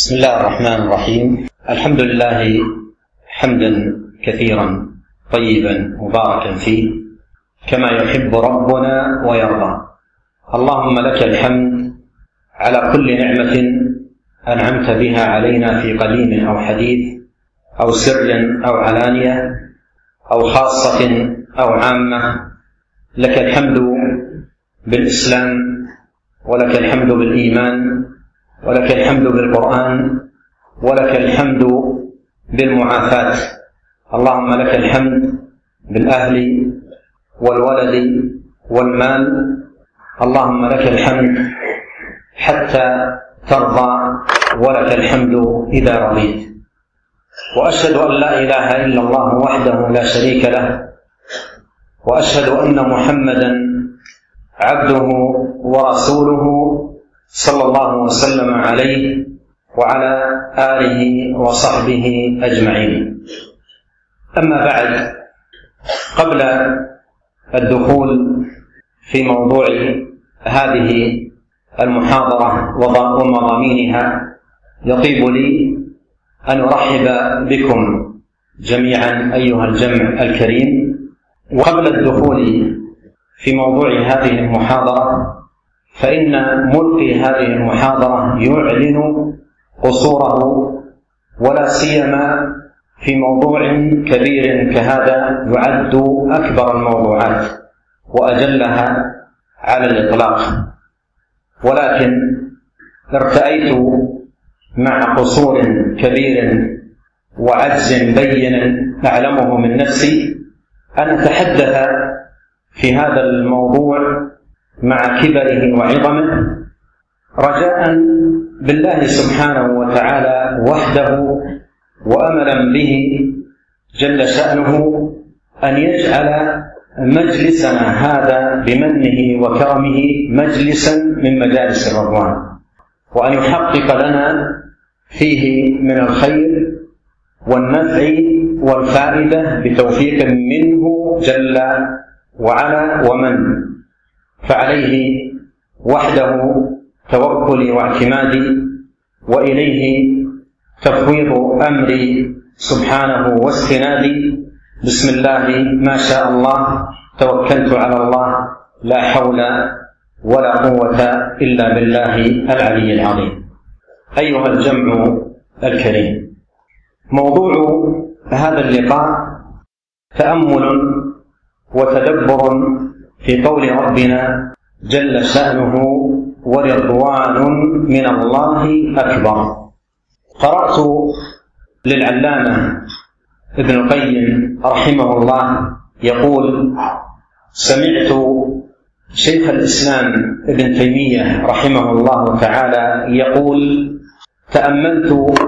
بسم الله الرحمن الرحيم. الحمد لله حمدا كثيرا طيبا مباركا فيه كما يحب ربنا ويرضى. اللهم لك الحمد على كل نعمة أنعمت بها علينا في قديم أو حديث أو سر أو علانية أو خاصة أو عامة. لك الحمد بالإسلام، ولك الحمد بالإيمان، ولك الحمد بالقرآن، ولك الحمد بالمعافاة. اللهم لك الحمد بالأهل والولد والمال. اللهم لك الحمد حتى ترضى، ولك الحمد إذا رضيت. وأشهد أن لا إله إلا الله وحده لا شريك له، وأشهد أن محمدا عبده ورسوله صلى الله وسلم عليه وعلى آله وصحبه أجمعين. أما بعد، قبل الدخول في موضوع هذه المحاضرة ومضامينها، يطيب لي أن أرحب بكم جميعا أيها الجمع الكريم. وقبل الدخول في موضوع هذه المحاضرة، فإن ملقي هذه المحاضرة يعلن قصوره، ولا سيما في موضوع كبير كهذا يعد أكبر الموضوعات وأجلها على الإطلاق. ولكن ارتأيت مع قصور كبير وعجز بين أعلمه من نفسي أن أتحدث في هذا الموضوع مع كبره وعظمه، رجاء بالله سبحانه وتعالى وحده، وأملا به جل شأنه أن يجعل مجلسنا هذا بمنه وكرمه مجلسا من مجالس الرضوان، وأن يحقق لنا فيه من الخير والنفع والفائدة بتوفيق منه جل وعلا ومن. فعليه وحده توكلي واعتمادي، وإليه تفويض أمري سبحانه واستنادي. بسم الله ما شاء الله، توكلت على الله، لا حول ولا قوة إلا بالله العلي العظيم. أيها الجمع الكريم، موضوع هذا اللقاء تأمل وتدبر في قول ربنا جل شأنه ورضوان من الله أكبر. قرأت للعلامة ابن القيم رحمه الله يقول: سمعت شيخ الإسلام ابن تيمية رحمه الله تعالى يقول: تأملت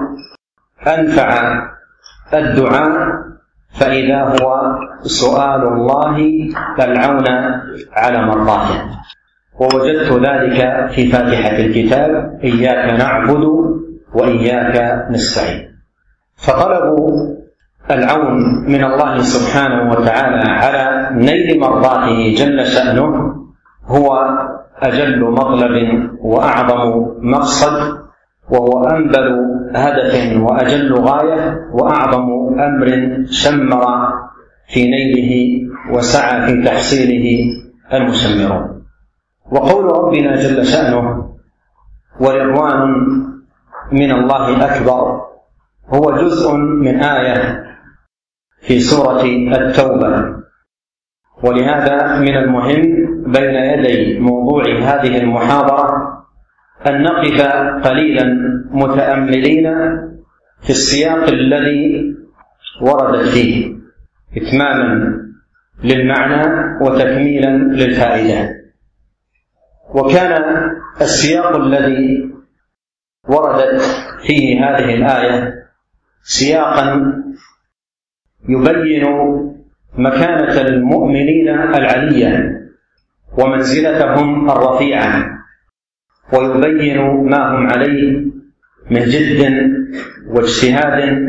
أنفع الدعاء فإذا هو سؤال الله العون على مرضاته. ووجدت ذلك في فاتحة الكتاب: إياك نعبد وإياك نستعين. فطلب العون من الله سبحانه وتعالى على نيل مرضاته جل شأنه هو أجل مطلب وأعظم مقصد، وهو أنبل هدف وأجل غاية وأعظم أمر شمر في نيله وسعى في تحصيله المشمرون. وقول ربنا جل شأنه ورضوان من الله أكبر هو جزء من آية في سورة التوبة. ولهذا من المهم بين يدي موضوع هذه المحاضرة أن نقف قليلا متأملين في السياق الذي وردت فيه، إتماما للمعنى وتكميلا للفائدة. وكان السياق الذي وردت فيه هذه الآية سياقا يبين مكانة المؤمنين العلية ومنزلتهم الرفيعة، ويبين ما هم عليه من جد واجتهاد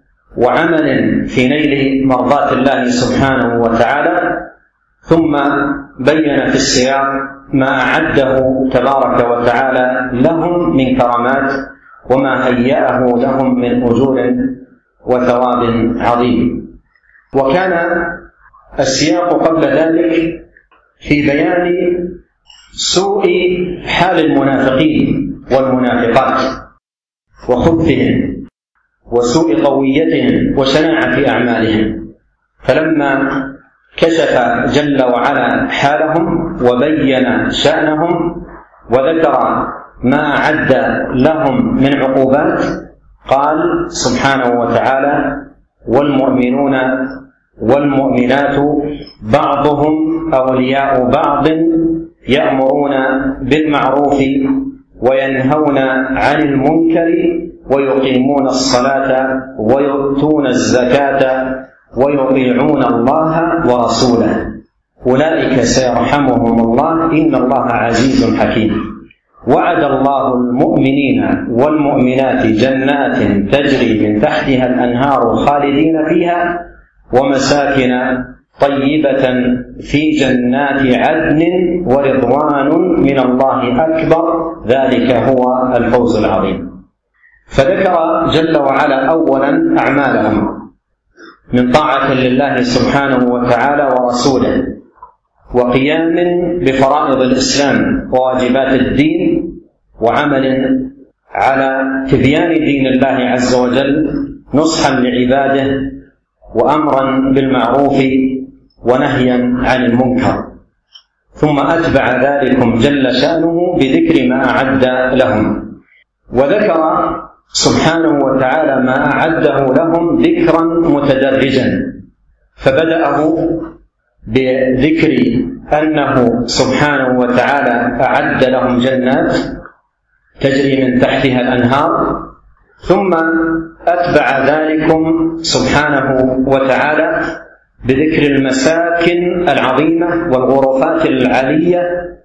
وعمل في نيل مرضاة الله سبحانه وتعالى. ثم بين في السياق ما أعده تبارك وتعالى لهم من كرامات وما هيأه لهم من أجور وثواب عظيم. وكان السياق قبل ذلك في بيان سوء حال المنافقين والمنافقات وخبثهم وسوء قويتهم وشناعة أعمالهم، فلما كشف جل وعلا حالهم وبين شأنهم وذكر ما أعد لهم من عقوبات قال سبحانه وتعالى: والمؤمنون والمؤمنات بعضهم أولياء بعض يأمرون بالمعروف وينهون عن المنكر ويقيمون الصلاة ويؤتون الزكاة ويطيعون الله ورسوله أولئك سيرحمهم الله إن الله عزيز حكيم. وعد الله المؤمنين والمؤمنات جنات تجري من تحتها الأنهار خالدين فيها ومساكن طيبة في جنات عدن ورضوان من الله أكبر ذلك هو الفوز العظيم. فذكر جل وعلا أولا أعمالهم من طاعة لله سبحانه وتعالى ورسوله وقيام بفرائض الإسلام وواجبات الدين وعمل على تبيان دين الله عز وجل نصحا لعباده وأمرا بالمعروف ونهيا عن المنكر، ثم أتبع ذلكم جل شأنه بذكر ما أعد لهم، وذكر سبحانه وتعالى ما أعده لهم ذكرا متدرجا، فبدأه بذكر أنه سبحانه وتعالى أعد لهم جنات تجري من تحتها الأنهار، ثم أتبع ذلكم سبحانه وتعالى بذكر المساكن العظيمة والغرفات العالية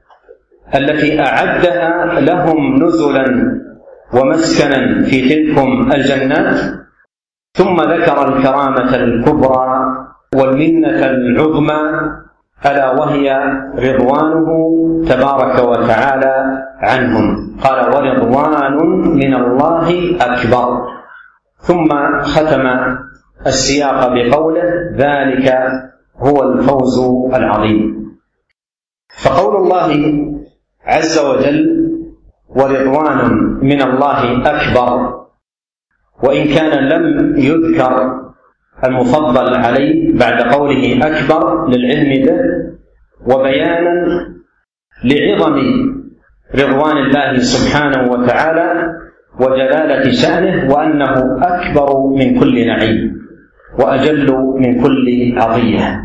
التي أعدها لهم نزلا ومسكنا في تلكم الجنات، ثم ذكر الكرامة الكبرى والمنة العظمى ألا وهي رضوانه تبارك وتعالى عنهم، قال: ورضوان من الله أكبر، ثم ختم السياق بقوله: ذلك هو الفوز العظيم. فقول الله عز وجل ورضوان من الله أكبر، وإن كان لم يذكر المفضل عليه بعد قوله أكبر للعلم به وبيانا لعظم رضوان الله سبحانه وتعالى وجلالة شأنه وأنه أكبر من كل نعيم وأجل من كل عطية.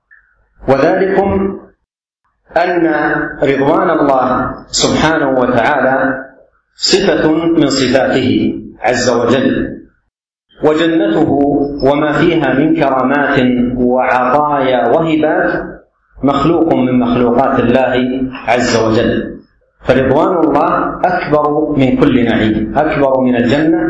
وذلكم أن رضوان الله سبحانه وتعالى صفة من صفاته عز وجل، وجنته وما فيها من كرامات وعطايا وهبات مخلوق من مخلوقات الله عز وجل، فرضوان الله أكبر من كل نعيم، أكبر من الجنة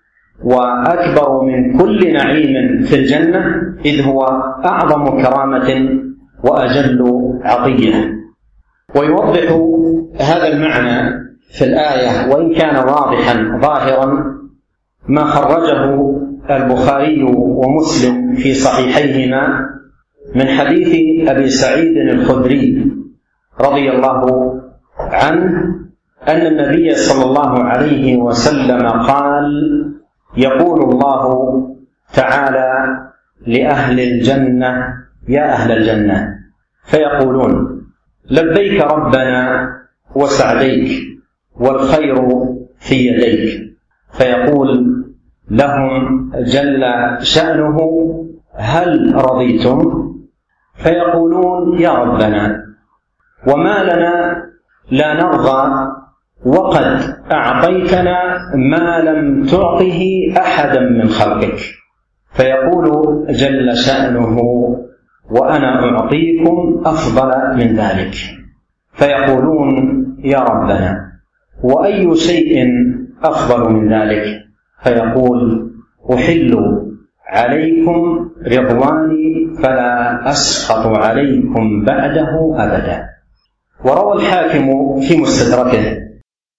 وأكبر من كل نعيم في الجنة، إذ هو أعظم كرامة وأجل عطية. ويوضح هذا المعنى في الآية وإن كان واضحا ظاهرا ما خرجه البخاري ومسلم في صحيحيهما من حديث أبي سعيد الخدري رضي الله عنه أن النبي صلى الله عليه وسلم قال: يقول الله تعالى لأهل الجنة: يا أهل الجنة، فيقولون: لبيك ربنا وسعديك والخير في يديك، فيقول لهم جل شأنه: هل رضيتم؟ فيقولون: يا ربنا، وما لنا لا نرضى وقد أعطيتنا ما لم تعطه أحدا من خلقك. فيقول جل شأنه: وأنا أعطيكم أفضل من ذلك. فيقولون: يا ربنا، وأي شيء أفضل من ذلك؟ فيقول: أحل عليكم رضواني فلا أسخط عليكم بعده أبدا. وروى الحاكم في مستدركه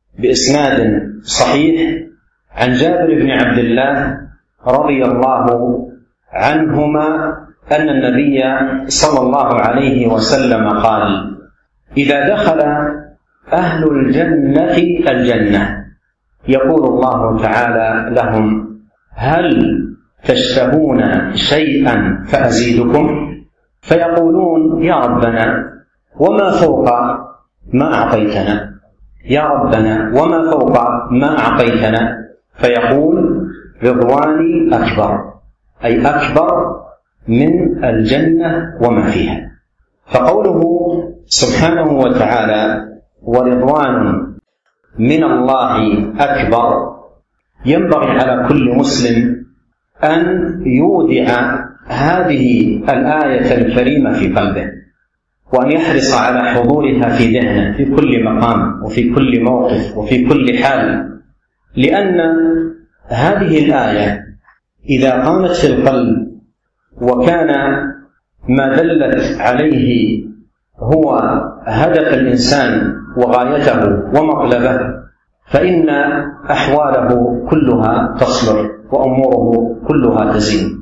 بإسناد صحيح عن جابر بن عبد الله رضي الله عنهما أن النبي صلى الله عليه وسلم قال: إذا دخل أهل الجنة الجنة يقول الله تعالى لهم: هل تشتهون شيئا فأزيدكم؟ فيقولون: يا ربنا وما فوق ما أعطيتنا، يا ربنا وما فوق ما أعطيتنا؟ فيقول: رضواني أكبر، أي أكبر من الجنة وما فيها. فقوله سبحانه وتعالى: ورضوان من الله أكبر، ينبغي على كل مسلم أن يودع هذه الآية الكريمة في قلبه، وأن يحرص على حضورها في ذهنه في كل مقام وفي كل موقف وفي كل حال، لأن هذه الآية إذا قامت في القلب وكان ما دلت عليه هو هدف الإنسان وغايته ومطلبه، فإن أحواله كلها تصلح وأموره كلها تزين.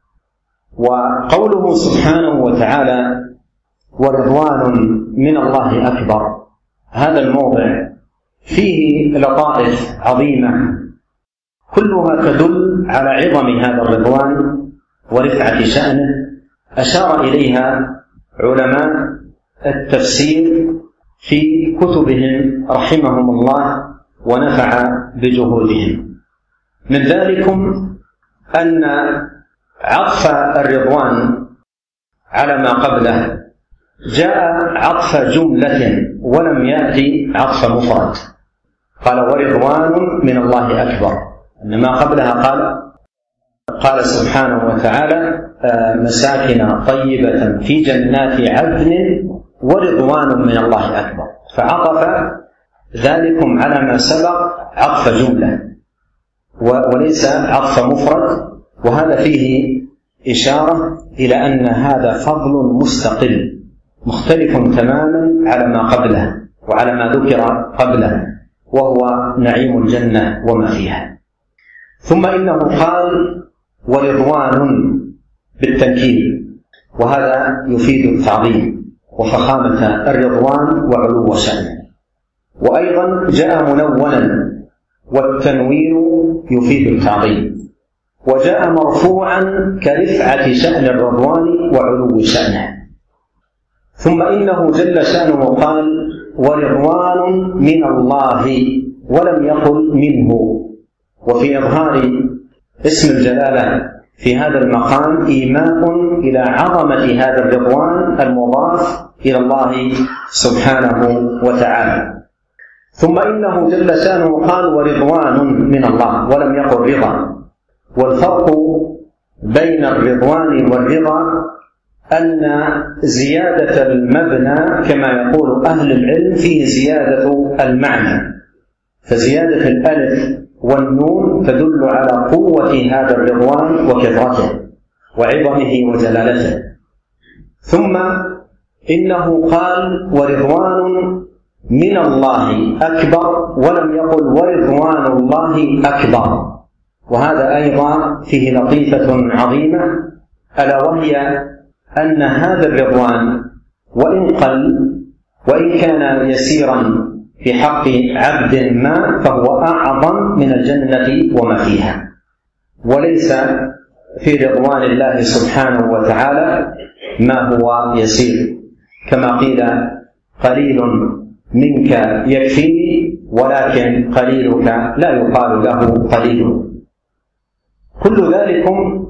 وقوله سبحانه وتعالى: ورضوان من الله أكبر، هذا الموضع فيه لطائف عظيمة كلها تدل على عظم هذا الرضوان ورفعة شأنه، أشار إليها علماء التفسير في كتبهم رحمهم الله ونفع بجهودهم. من ذلكم أن عطف الرضوان على ما قبله جاء عطف جملة ولم يأتي عطف مفرد. قال: ورضوان من الله أكبر، أن ما قبلها قال سبحانه وتعالى: مساكن طيبة في جنات عدن ورضوان من الله أكبر، فعطف ذلكم على ما سبق عطف جملة وليس عطف مفرد، وهذا فيه إشارة إلى أن هذا فضل مستقل مختلف تماما على ما قبله وعلى ما ذكر قبله، وهو نعيم الجنة وما فيها. ثم إنه قال: ورضوان بالتنكيل، وهذا يفيد التعظيم وفخامة الرضوان وعلو شأنه. وأيضا جاء منونا، والتنوين يفيد التعظيم، وجاء مرفوعا كرفعة شأن الرضوان وعلو شأنه. ثم إنه جل شأنه قال: ورضوان من الله، ولم يقل منه. وفي إظهار اسم الجلالة في هذا المقام إيماء إلى عظمة هذا الرضوان المضاف إلى الله سبحانه وتعالى. ثم إنه جل شأنه قال: ورضوان من الله، ولم يقل رضا. والفرق بين الرضوان والرضا أن زيادة المبنى كما يقول أهل العلم فيه زيادة المعنى، فزيادة الألف والنون تدل على قوة هذا الرضوان وكثرته وعظمه وجلالته. ثم إنه قال: ورضوان من الله أكبر، ولم يقل ورضوان الله أكبر، وهذا أيضا فيه لطيفة عظيمة، ألا وهي أن هذا الرضوان وإن قل وإن كان يسيرا في حق عبد ما فهو أعظم من الجنة وما فيها، وليس في رضوان الله سبحانه وتعالى ما هو يسير، كما قيل: قليل منك يكفيني ولكن قليلك لا يقال له قليل. كل ذلك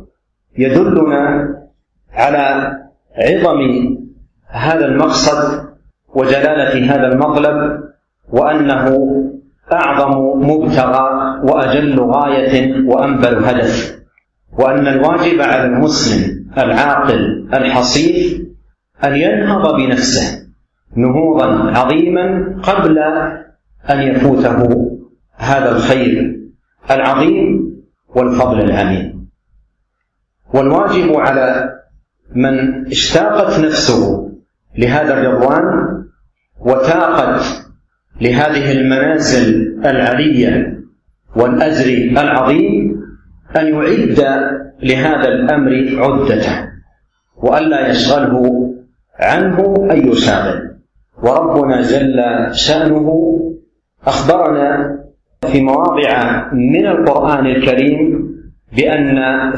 يدلنا على عظم هذا المقصد وجلالة هذا المطلب، وأنه أعظم مبتغى وأجل غاية وأنبل هدف، وأن الواجب على المسلم العاقل الحصيف أن ينهض بنفسه نهوضا عظيما قبل أن يفوته هذا الخير العظيم والفضل العميم. والواجب على من اشتاقت نفسه لهذا الرضوان وتاقت لهذه المنازل العلية والأجر العظيم أن يعد لهذا الأمر عدته وألا يشغله عنه أي شاغل. وربنا جل شأنه أخبرنا في مواضع من القرآن الكريم بأن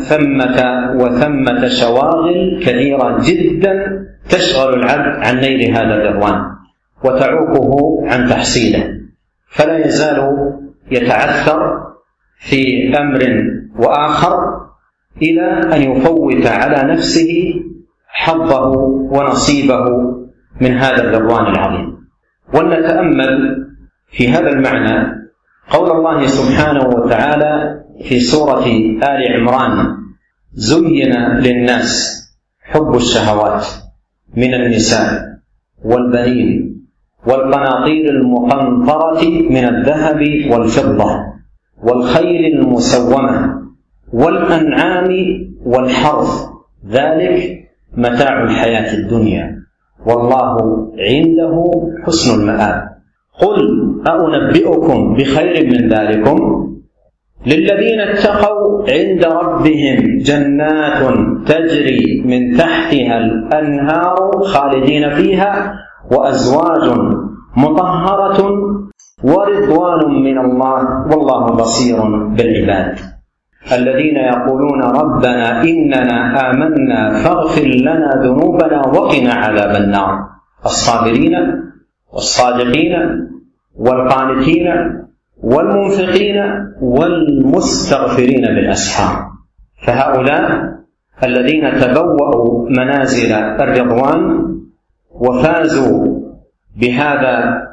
ثمة شواغل كثيرة جدا تشغل العبد عن نيل هذا الرضوان وتعوقه عن تحصيله، فلا يزال يتعثر في أمر وآخر إلى أن يفوت على نفسه حظه ونصيبه من هذا الرضوان العظيم. ولنتأمل في هذا المعنى قول الله سبحانه وتعالى في سورة آل عمران: زين للناس حب الشهوات من النساء والبنين والقناطير المقنطرة من الذهب والفضة والخيل المسومة والأنعام والحرث ذلك متاع الحياة الدنيا والله عنده حسن المآب. قل أنبئكم بخير من ذلكم للذين اتقوا عند ربهم جنات تجري من تحتها الأنهار خالدين فيها وأزواج مطهرة ورضوان من الله والله بصير بالعباد. الذين يقولون ربنا إننا آمنا فاغفر لنا ذنوبنا وقنا عذاب النار. الصابرين والصادقين والقانتين والمنفقين والمستغفرين بالأسحار. فهؤلاء الذين تبوأوا منازل الرضوان وفازوا بهذا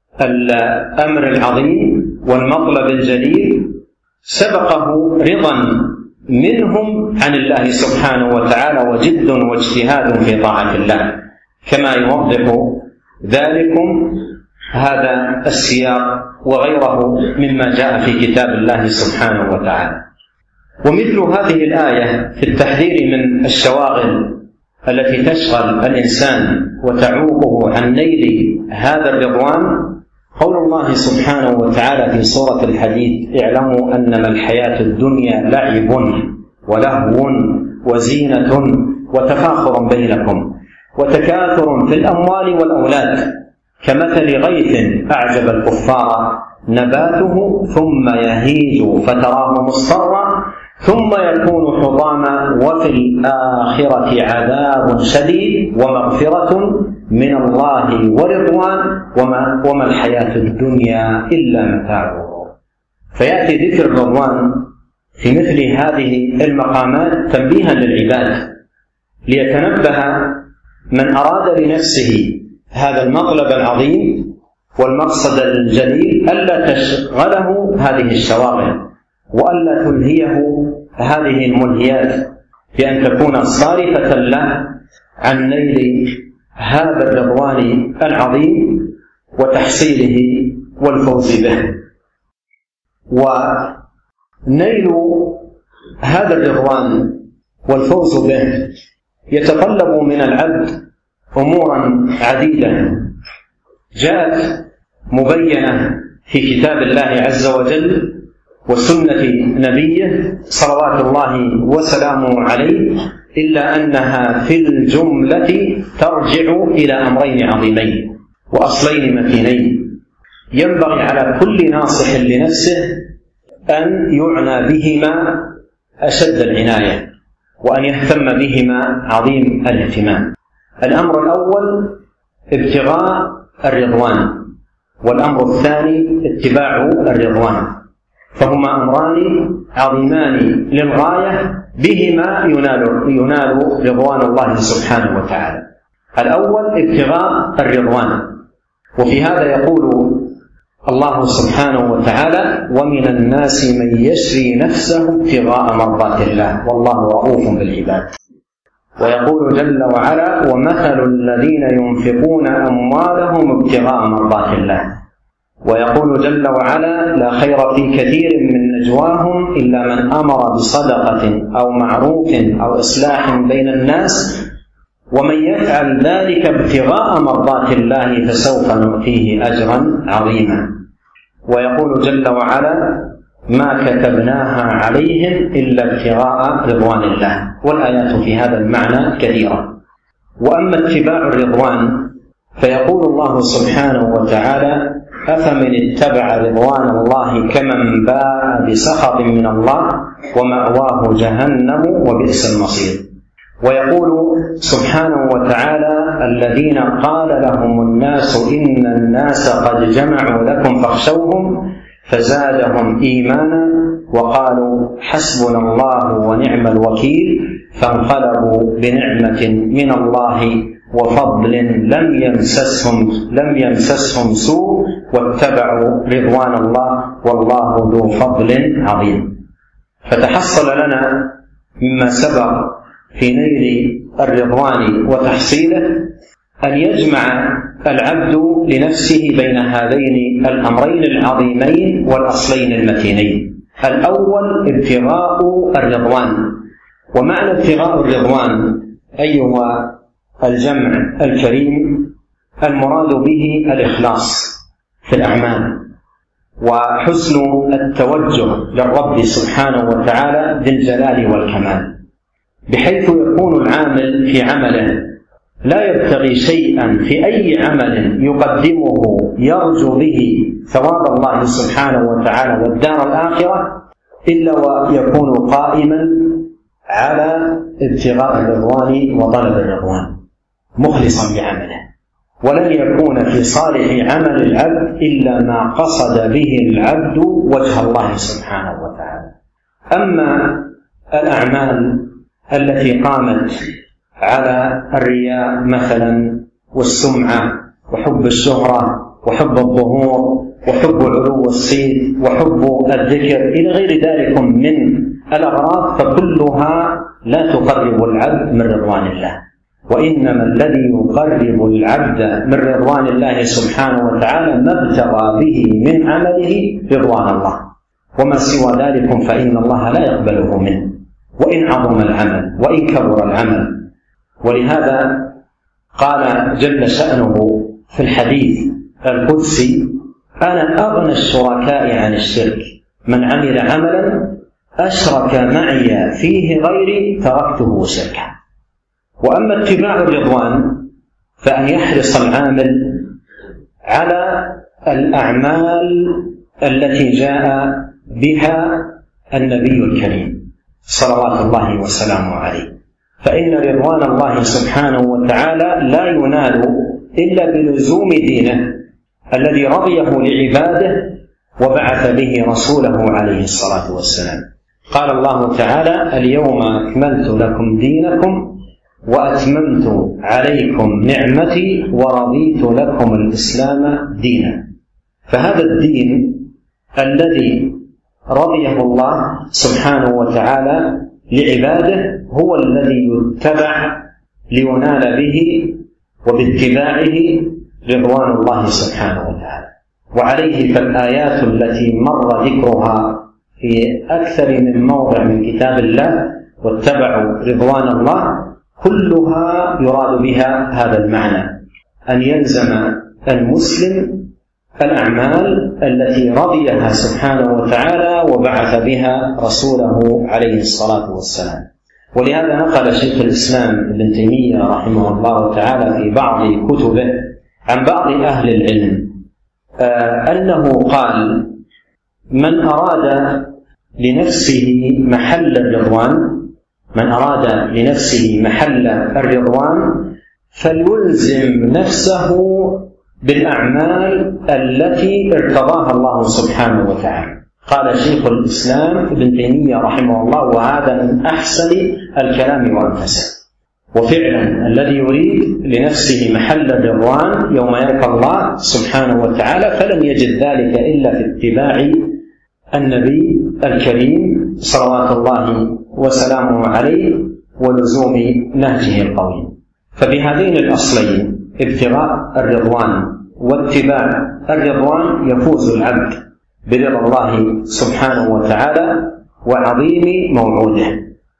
الأمر العظيم والمطلب الجليل سبقه رضا منهم عن الله سبحانه وتعالى وجد واجتهاد في طاعة الله، كما يوضح ذلكم هذا السياق وغيره مما جاء في كتاب الله سبحانه وتعالى. ومثل هذه الآية في التحذير من الشواغل التي تشغل الإنسان وتعوقه عن نيل هذا الرضوان قول الله سبحانه وتعالى في سورة الحديد: اعلموا أنما الحياة الدنيا لعب ولهو وزينة وتفاخر بينكم وتكاثر في الأموال والأولاد كمثل غيث أعجب الكفار نباته ثم يهيج فتراه مصفرا ثم يكون حطاما وفي الآخرة عذاب شديد ومغفرة من الله ورضوان وما الحياة الدنيا إلا متاع. فيأتي ذكر الرضوان في مثل هذه المقامات تنبيها للعباد ليتنبه من أراد لنفسه هذا المطلب العظيم والمقصد الجليل ألا تشغله هذه الشواغل وألا تلهيه هذه الملهيات بأن تكون صارفة له عن نيل هذا الرضوان العظيم وتحصيله والفوز به. ونيل هذا الرضوان والفوز به يتطلب من العبد أمورا عديدة جاءت مبينة في كتاب الله عز وجل وسنة نبيه صلوات الله وسلامه عليه، إلا أنها في الجملة ترجع إلى أمرين عظيمين وأصلين متينين ينبغي على كل ناصح لنفسه أن يعنى بهما أشد العناية وأن يهتم بهما عظيم الاهتمام. الأمر الأول ابتغاء الرضوان، والأمر الثاني اتباع الرضوان، فهما أمران عظيمان للغاية بهما ينال رضوان الله سبحانه وتعالى. الأول ابتغاء الرضوان، وفي هذا يقول الله سبحانه وتعالى: ومن الناس من يشري نفسه ابتغاء مرضات الله والله رؤوف بالعباد. ويقول جل وعلا: ومثل الذين ينفقون أموالهم ابتغاء مرضات الله. ويقول جل وعلا: لا خير في كثير من نجواهم إلا من أمر بصدقة أو معروف أو إصلاح بين الناس ومن يفعل ذلك ابتغاء مرضات الله فسوف نؤتيه أجرا عظيما. ويقول جل وعلا: ما كتبناها عليهم إلا ابتغاء رضوان الله. والآيات في هذا المعنى كثيرة. وأما اتباع الرضوان فيقول الله سبحانه وتعالى: أفمن اتبع رضوان الله كمن باء بسخط من الله ومأواه جهنم وبئس المصير. ويقول سبحانه وتعالى: الذين قال لهم الناس إن الناس قد جمعوا لكم فاخشوهم فزادهم إيمانا وقالوا حسبنا الله ونعم الوكيل فانقلبوا بنعمة من الله وفضل لم يمسسهم سوء واتبعوا رضوان الله والله ذو فضل عظيم. فتحصل لنا مما سبق في نيل الرضوان وتحصيله أن يجمع العبد لنفسه بين هذين الأمرين العظيمين والأصلين المتينين. الأول ابتغاء الرضوان. ومعنى ابتغاء الرضوان أيها الجمع الكريم المراد به الإخلاص في الأعمال وحسن التوجه للرب سبحانه وتعالى ذي الجلال والكمال، بحيث يكون العامل في عمله لا يبتغي شيئا في أي عمل يقدمه يرجو به ثواب الله سبحانه وتعالى والدار الآخرة إلا ويكون قائما على ابتغاء الرضوان وطلب الرضوان مخلصا بعمله، ولن يكون في صالح عمل العبد إلا ما قصد به العبد وجه الله سبحانه وتعالى. أما الأعمال التي قامت على الرياء مثلا والسمعة وحب الشهرة وحب الظهور وحب علو الصيت وحب الذكر إلى غير ذلك من الأغراض فكلها لا تقرب العبد من رضوان الله، وإنما الذي يقرب العبد من رضوان الله سبحانه وتعالى ما ابتغى به من عمله رضوان الله، وما سوى ذلك فإن الله لا يقبله منه وإن عظم العمل وإن كبر العمل. ولهذا قال جل شأنه في الحديث القدسي: أنا أغنى الشركاء عن الشرك، من عمل عملا أشرك معي فيه غيري تركته وشركه. وأما اتباع الرضوان فأن يحرص العامل على الأعمال التي جاء بها النبي الكريم صلوات الله وسلامه عليه، فإن رضوان الله سبحانه وتعالى لا ينال إلا بلزوم دينه الذي رضيه لعباده وبعث به رسوله عليه الصلاة والسلام. قال الله تعالى: اليوم أكملت لكم دينكم وأتممت عليكم نعمتي ورضيت لكم الإسلام دينا. فهذا الدين الذي رضيه الله سبحانه وتعالى لعباده هو الذي يتبع لينال به وباتباعه رضوان الله سبحانه وتعالى. وعليه فالآيات التي مر ذكرها في أكثر من موضع من كتاب الله واتبعوا رضوان الله كلها يراد بها هذا المعنى، أن يلزم المسلم الأعمال التي رضيها سبحانه وتعالى وبعث بها رسوله عليه الصلاة والسلام. ولهذا نقل شيخ الإسلام ابن تيمية رحمه الله تعالى في بعض كتبه عن بعض أهل العلم أنه قال: من أراد لنفسه محل الرضوان فليلزم نفسه بالأعمال التي ارتضاها الله سبحانه وتعالى. قال شيخ الإسلام ابن تيمية رحمه الله، وهذا من أحسن الكلام وأنفسه. وفعلا الذي يريد لنفسه محل الرضوان يوم يلقى الله سبحانه وتعالى فلن يجد ذلك إلا في اتباع النبي الكريم صلوات الله وسلامه عليه ولزوم نهجه القويم. فبهذين الأصلين ابتغاء الرضوان واتباع الرضوان يفوز العبد برضا الله سبحانه وتعالى وعظيم موعوده.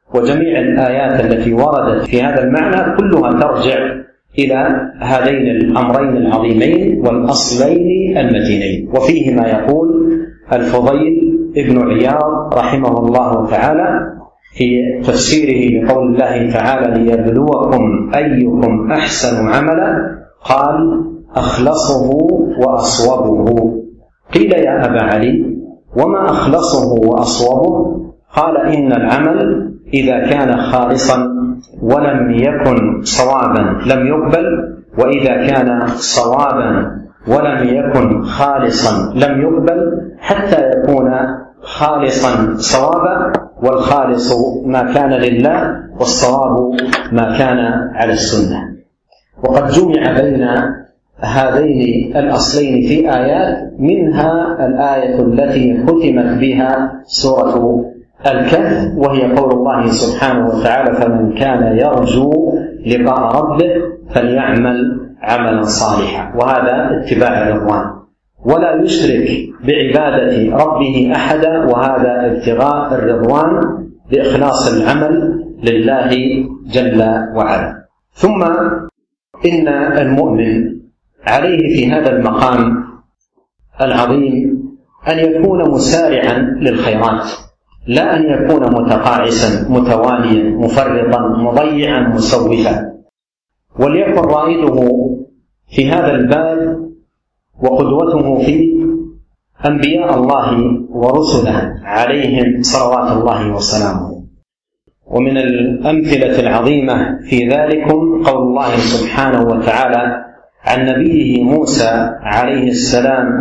وجميع الآيات التي وردت في هذا المعنى كلها ترجع إلى هذين الأمرين العظيمين والأصلين المتينين. وفيه ما يقول الفضيل ابن عياض رحمه الله تعالى في تفسيره لقول الله تعالى: ليبلوكم أيكم أحسن عملا، قال: أخلصه وأصوبه. قيل: يا أبا علي، وما أخلصه وأصوبه؟ قال: إن العمل إذا كان خالصا ولم يكن صوابا لم يقبل، وإذا كان صوابا ولم يكن خالصا لم يقبل، حتى يكون خالصا صوابا، والخالص ما كان لله والصواب ما كان على السنة. وقد جمع بين هذين الأصلين في آيات، منها الآية التي ختمت بها سورة الكهف، وهي قول الله سبحانه وتعالى: فمن كان يرجو لقاء ربه فليعمل عملا صالحا. وهذا اتباع الرضوان، ولا يشرك بعبادة ربه أحدا، وهذا ابتغاء الرضوان بإخلاص العمل لله جل وعلا. ثم إن المؤمن عليه في هذا المقام العظيم أن يكون مسارعا للخيرات، لا أن يكون متقاعسا متواليا مفرطا مضيعا مسوفا. وليكن رائده في هذا الباب وقدوته فيه أنبياء الله ورسله عليهم صلوات الله وسلامه. ومن الأمثلة العظيمة في ذلكم قول الله سبحانه وتعالى عن نبيه موسى عليه السلام: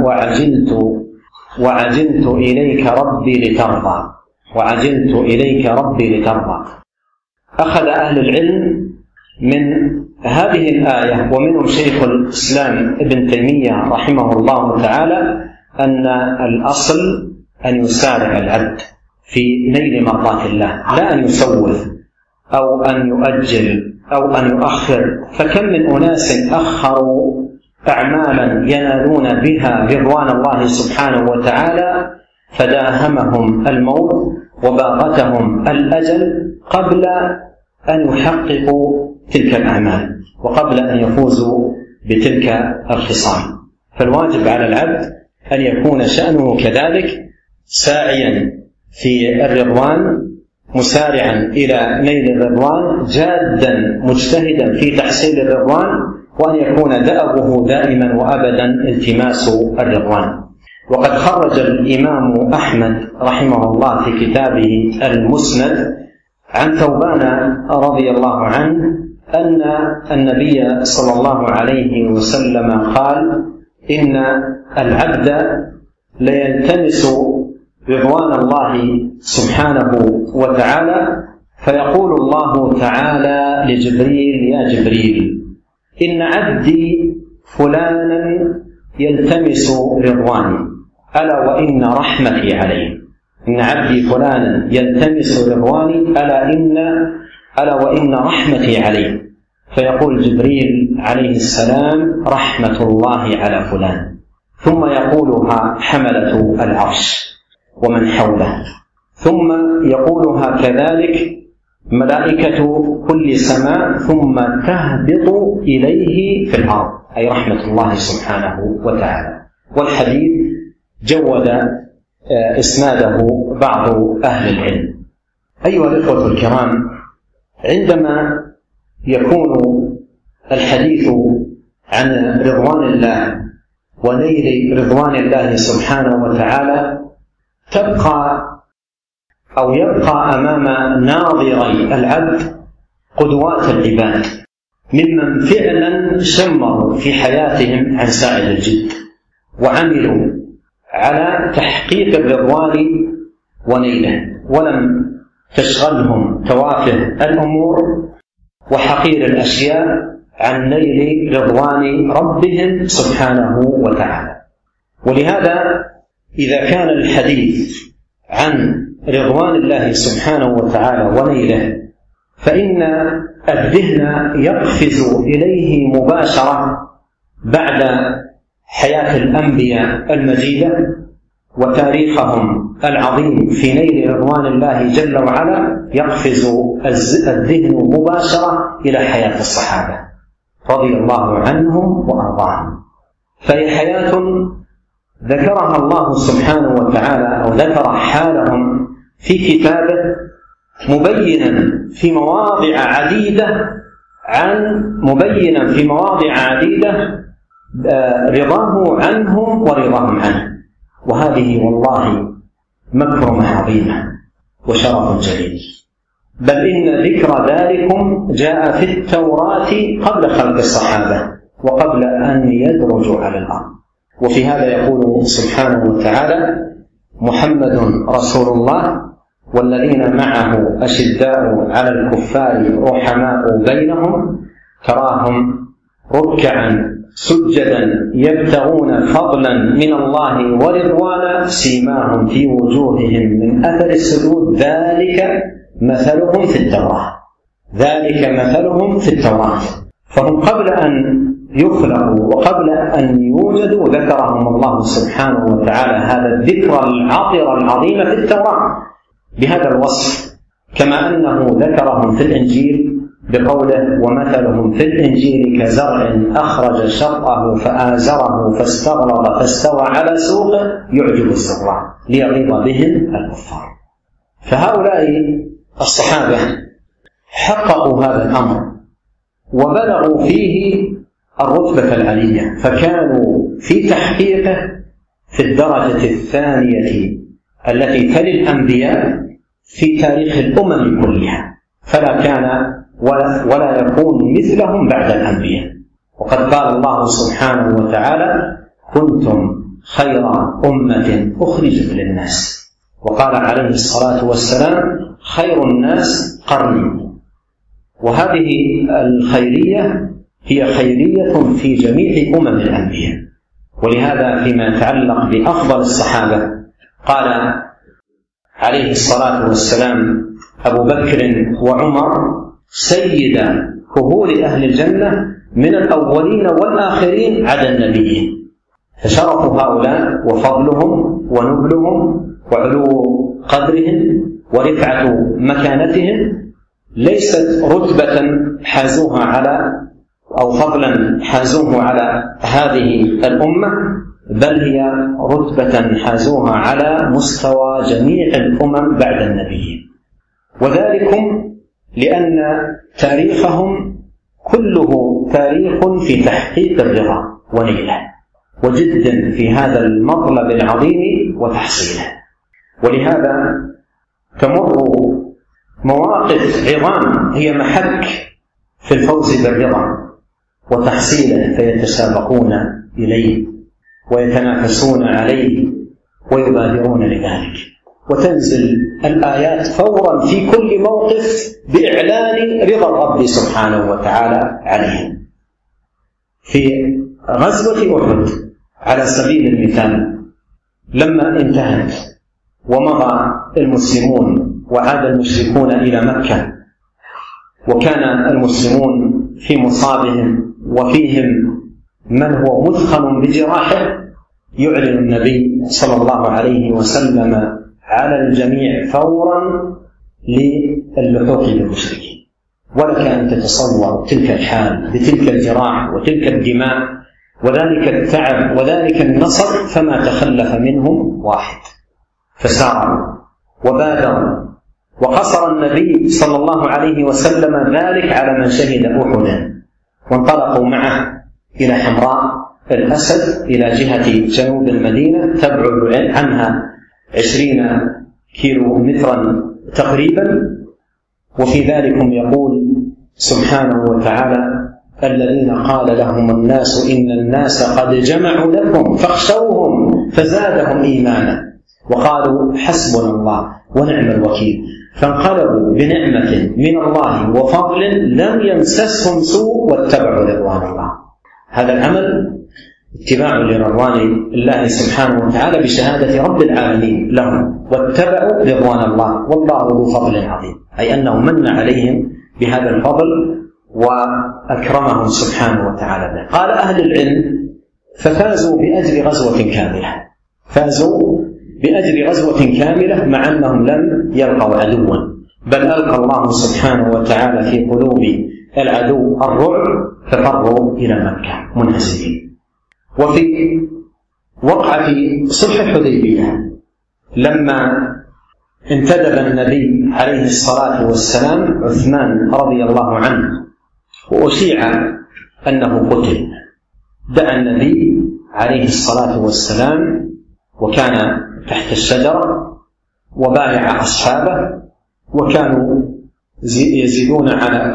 وعجلت إليك ربي لترضى. وعجلت إليك ربي لترضى. أخذ أهل العلم من هذه الآية، ومنهم شيخ الإسلام ابن تيمية رحمه الله تعالى، أن الأصل أن يسارع العبد في نيل مرضات الله، لا أن يسوف أو أن يؤجل أو أن يؤخر. فكم من أناس أخروا أعمالا ينالون بها رضوان الله سبحانه وتعالى، فداهمهم الموت وباغتهم الأجل قبل أن يحققوا تلك الأعمال وقبل أن يفوزوا بتلك الخصال. فالواجب على العبد أن يكون شأنه كذلك، ساعيا في الرضوان، مسارعا إلى نيل الرضوان، جادا مجتهدا في تحصيل الرضوان، وأن يكون دأبه دائما وأبدا التماس الرضوان. وقد خرج الإمام أحمد رحمه الله في كتابه المسند عن ثوبان رضي الله عنه أن النبي صلى الله عليه وسلم قال: إن العبد ليلتمس رضوان الله سبحانه وتعالى، فيقول الله تعالى لجبريل: يا جبريل، إن عبدي فلانا يلتمس رضواني، ألا وإن رحمتي عليه. إن عبدي فلانا يلتمس رضواني، ألا وإن رحمتي عليه. فيقول جبريل عليه السلام: رحمة الله على فلان. ثم يقولها حملة العرش ومن حوله، ثم يقولها كذلك ملائكة كل سماء، ثم تهبط إليه في الأرض، أي رحمة الله سبحانه وتعالى. والحديث جود إسناده بعض أهل العلم. أيها الإخوة الكرام، عندما يكون الحديث عن رضوان الله ونيل رضوان الله سبحانه وتعالى، يبقى أمام ناظري العبد قدوات العباد ممن فعلا شمروا في حياتهم عن ساعد الجد، وعملوا على تحقيق الرضوان ونيله، ولم تشغلهم توافه الأمور وحقير الأشياء عن نيل رضوان ربهم سبحانه وتعالى. ولهذا إذا كان الحديث عن رضوان الله سبحانه وتعالى ونيله، فإن الذهن يقفز إليه مباشرة بعد حياة الأنبياء المجيدة وتاريخهم العظيم في نيل رضوان الله جل وعلا يقفز الذهن مباشرة إلى حياة الصحابة رضي الله عنهم وأرضاهم. فهي حياة ذكرها الله سبحانه وتعالى أو ذكر حالهم في كتابه مبينا في مواضع عديدة رضاه عنهم ورضاهم عنه. وهذه والله مكرمة عظيمة وشرف جليل، بل إن ذكر ذلكم جاء في التوراة قبل خلق الصحابة وقبل أن يدرجوا على الأرض. وفي هذا يقول سبحانه وتعالى: محمد رسول الله والذين معه أشداء على الكفار رحماء بينهم تراهم ركعا سجدا يبتغون فضلا من الله ورضوانا سيماهم في وجوههم من أثر السجود ذلك مثلهم في التوراة. فهم قبل أن يخلقوا وقبل أن يوجدوا ذكرهم الله سبحانه وتعالى هذا الذكر العطر العظيم في التوراة بهذا الوصف، كما أنه ذكرهم في الإنجيل بقوله: ومثلهم في الإنجيل كزرع أخرج شطأه فآزره فاستغلظ فاستوى على سوقه يعجب الزراع ليغيظ بهم الكفار. فهؤلاء الصحابة حققوا هذا الأمر وبلغوا فيه الرتبة العلية، فكانوا في تحقيقه في الدرجة الثانية التي تلي الأنبياء في تاريخ الأمم كلها، فلا كان ولا يكون مثلهم بعد الأنبياء. وقد قال الله سبحانه وتعالى: كنتم خير أمة أخرجت للناس، وقال عليه الصلاة والسلام: خير الناس قرني. وهذه الخيرية هي خيرية في جميع أمم الأنبياء. ولهذا فيما يتعلق بأفضل الصحابة قال عليه الصلاة والسلام: أبو بكر وعمر سيدا كهول أهل الجنة من الأولين والآخرين عدا النبيين. فشرف هؤلاء وفضلهم ونبلهم وعلو قدرهم ورفعة مكانتهم ليست رتبة حازوها على أو فضلا حازوه على هذه الأمة، بل هي رتبة حازوها على مستوى جميع الأمم بعد النبيين. وذلكم لأن تاريخهم كله تاريخ في تحقيق الرضا ونيله وجد في هذا المطلب العظيم وتحصيله. ولهذا تمر مواقف عظام هي محك في الفوز بالرضا وتحصيله، فيتسابقون إليه ويتنافسون عليه ويبادرون لذلك، وتنزل الآيات فورا في كل موقف بإعلان رضا الرب سبحانه وتعالى عليهم. في غزوة أحد على سبيل المثال لما انتهت ومضى المسلمون وعاد المشركون إلى مكة وكان المسلمون في مصابهم وفيهم من هو مثخن بجراحه، يعلن النبي صلى الله عليه وسلم على الجميع فورا للحوق بالمشركين. ولك أن تتصور تلك الحال بتلك الجراح وتلك الدماء وذلك التعب وذلك النصر، فما تخلف منهم واحد، فساروا وبادروا، وقصر النبي صلى الله عليه وسلم ذلك على من شهد أحدا، وانطلقوا معه إلى حمراء الأسد إلى جهة جنوب المدينة تبعد عنها 20 كيلو مترا تقريبا. وفي ذلكم يقول سبحانه وتعالى: الذين قال لهم الناس إن الناس قد جمعوا لكم فاخشوهم فزادهم إيمانا وقالوا حسبنا الله ونعم الوكيل، فانقلبوا بنعمة من الله وفضل لم يمسسهم سوء واتبعوا رضوان الله. هذا العمل اتباع لرضوان الله سبحانه وتعالى بشهادة رب العالمين لهم، واتبعوا رضوان الله والله ذو فضل عظيم، أي أنه من عليهم بهذا الفضل وأكرمهم سبحانه وتعالى به. قال أهل العلم: ففازوا بأجر غزوة كاملة، فازوا بأجر غزوة كاملة مع أنهم لم يلقوا عدوا، بل ألقى الله سبحانه وتعالى في قلوب العدو الرعب ففروا إلى مكة منهزمين. وفي وقعة صلح الحديبية لما انتدب النبي عليه الصلاة والسلام عثمان رضي الله عنه وأشيع أنه قتل، دعا النبي عليه الصلاة والسلام وكان تحت الشجرة وبايع أصحابه وكانوا يزيدون على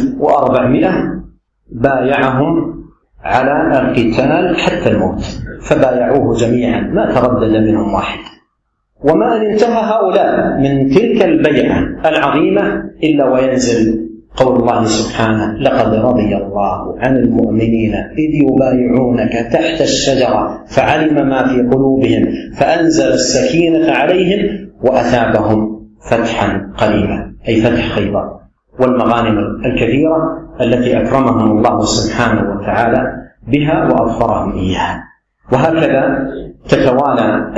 1400، بايعهم على القتال حتى الموت، فبايعوه جميعا ما تردد منهم واحد. وما أن انتهى هؤلاء من تلك البيعة العظيمة إلا وينزل قول الله سبحانه: لقد رضي الله عن المؤمنين إذ يبايعونك تحت الشجرة فعلم ما في قلوبهم فأنزل السكينة عليهم وأثابهم فتحا قريبا، أي فتح خيبر والمغانم الكثيرة التي أكرمهم الله سبحانه وتعالى بها وأظفرهم إياها. وهكذا تتوالى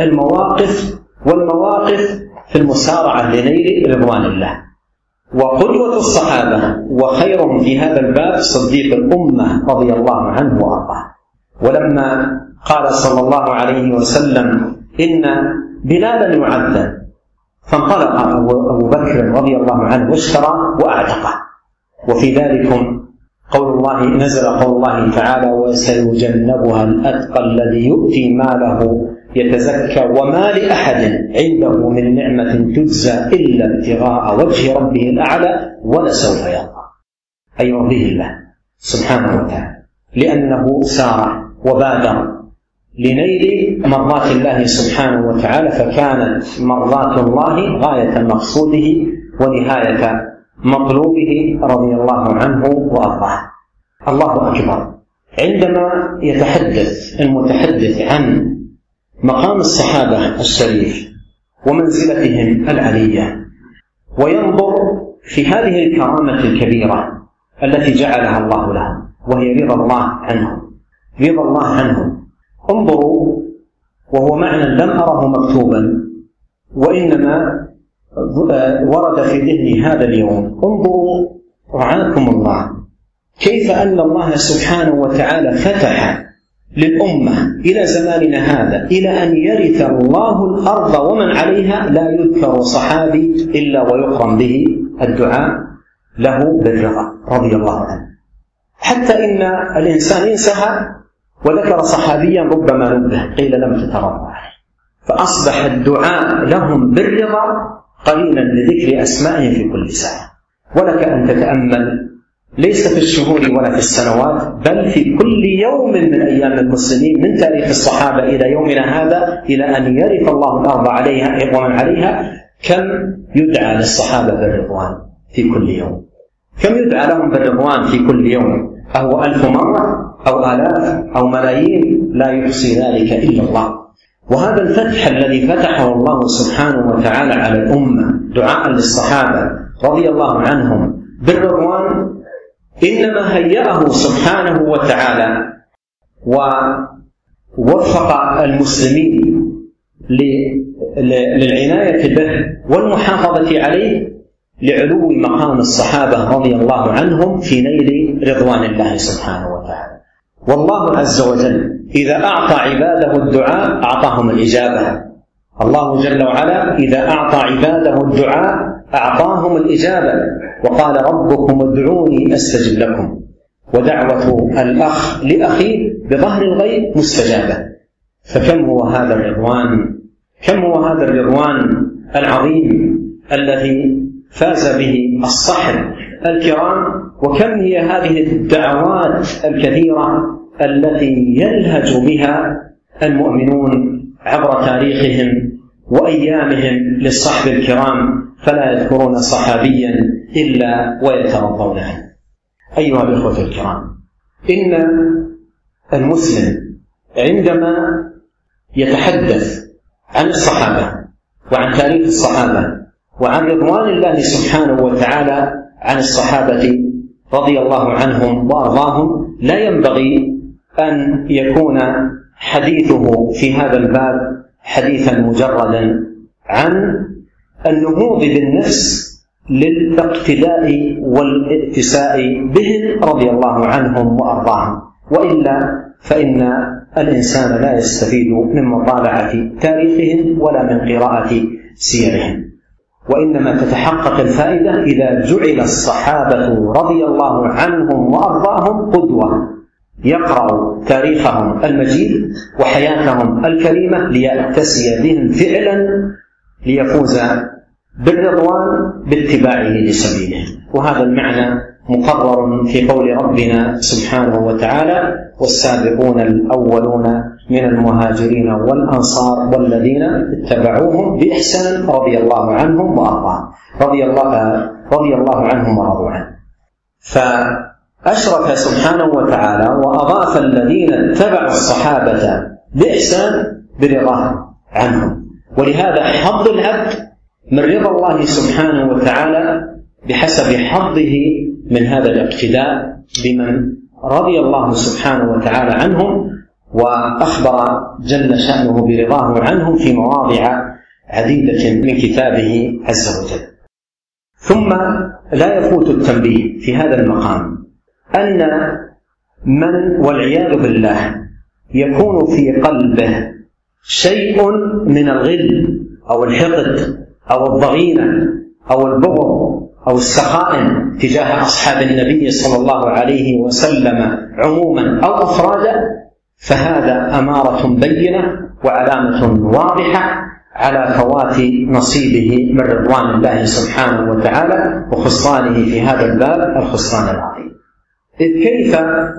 المواقف في المسارعة لنيل رضوان الله. وقدوة الصحابة وخيرهم في هذا الباب صديق الأمة رضي الله عنه وأرضاه. ولما قال صلى الله عليه وسلم: إن بلالا يعذب، فانطلق أبو بكر رضي الله عنه واشترى وأعتقه. وفي ذلكم نزل قول الله تعالى: وسيجنبها الأتقى الذي يؤتي ماله يتزكى وما لأحد عنده من نعمة تجزى إلا ابتغاء وجه ربه الأعلى ولسوف يرضى، أي يرضيه الله سبحانه وتعالى، لأنه سار وبادر لنيل مرضات الله سبحانه وتعالى، فكانت مرضات الله غاية مقصوده ونهاية مطلوبه رضي الله عنه وأرضاه. الله أكبر. عندما يتحدث المتحدث عن مقام الصحابة الشريف ومنزلتهم العلية وينظر في هذه الكرامة الكبيرة التي جعلها الله لهم وهي رضا الله عنهم، انظروا، وهو معنى لم أره مكتوبا وإنما ورد في ذهني هذا اليوم. انظروا رعاكم الله كيف أن الله سبحانه وتعالى فتح للأمة إلى زماننا هذا إلى أن يرث الله الأرض ومن عليها لا يذكر صحابي إلا ويقرن به الدعاء له بالرضا رضي الله عنه، حتى إن الإنسان انسها وذكر صحابيا ربما نبه قيل لم تترضى عليه، فأصبح الدعاء لهم بالرضا قليلا لذكر أسمائهم في كل ساعة. ولك أن تتأمل ليس في الشهور ولا في السنوات بل في كل يوم من أيام المسلمين من تاريخ الصحابة إلى يومنا هذا إلى أن يرث الله الأرض عليها ومن عليها، كم يدعى للصحابة بالرضوان في كل يوم، كم يدعى لهم بالرضوان في كل يوم، أو 1000 مرة أو 1000 أو ملايين، لا يحصي ذلك إلا الله. وهذا الفتح الذي فتحه الله سبحانه وتعالى على الأمة دعاء للصحابة رضي الله عنهم بالرضوان إنما هيأه سبحانه وتعالى ووفق المسلمين للعناية به والمحافظة عليه لعلو مقام الصحابة رضي الله عنهم في نيل رضوان الله سبحانه وتعالى. والله عز وجل إذا أعطى عباده الدعاء أعطاهم الإجابة. الله جل وعلا إذا أعطى عباده الدعاء أعطاهم الإجابة، وقال: ربكم ادعوني أستجب لكم، ودعوة الأخ لأخيه بظهر الغيب مستجابة. فكم هو هذا الرضوان، كم هو هذا الرضوان العظيم الذي فاز به الصحب الكرام، وكم هي هذه الدعوات الكثيرة التي يلهج بها المؤمنون عبر تاريخهم وأيامهم للصحب الكرام، فلا يذكرون صحابيا إلا ويترضون عنه. أيها الإخوة الكرام، إن المسلم عندما يتحدث عن الصحابة وعن تاريخ الصحابة وعن رضوان الله سبحانه وتعالى عن الصحابة رضي الله عنهم وأرضاهم، لا ينبغي أن يكون حديثه في هذا الباب حديثا مجردا عن النهوض بالنفس للاقتداء والائتساء بهم رضي الله عنهم وأرضاهم، وإلا فإن الإنسان لا يستفيد من مطالعة تاريخهم ولا من قراءة سيرهم، وإنما تتحقق الفائدة إذا جعل الصحابة رضي الله عنهم وأرضاهم قدوة، يقرأ تاريخهم المجيد وحياتهم الكريمة ليأتسي بهم فعلا ليفوز بالرضوان باتباعه لسبيله. وهذا المعنى مقرر في قول ربنا سبحانه وتعالى: والسابقون الأولون من المهاجرين والأنصار والذين اتبعوهم بإحسان رضي الله عنهم وأرضاهم، رضي الله عنهم ورضوا عنه. فأشرك سبحانه وتعالى وأضاف الذين اتبعوا الصحابة بإحسان برضاه عنهم، ولهذا حظ العبد من رضا الله سبحانه وتعالى بحسب حظه من هذا الاقتداء بمن رضي الله سبحانه وتعالى عنهم، وأخبر جل شأنه برضاه عنهم في مواضع عديدة من كتابه عز وجل. ثم لا يفوت التنبيه في هذا المقام أن من والعياذ بالله يكون في قلبه شيء من الغل أو الحقد أو الضغينة أو البغض أو السخائم تجاه أصحاب النبي صلى الله عليه وسلم عموما أو أفرادا، فهذا أمارة بينة وعلامة واضحة على فوات نصيبه من رضوان الله سبحانه وتعالى وخسرانه في هذا الباب الخسران العظيم. إذ كيف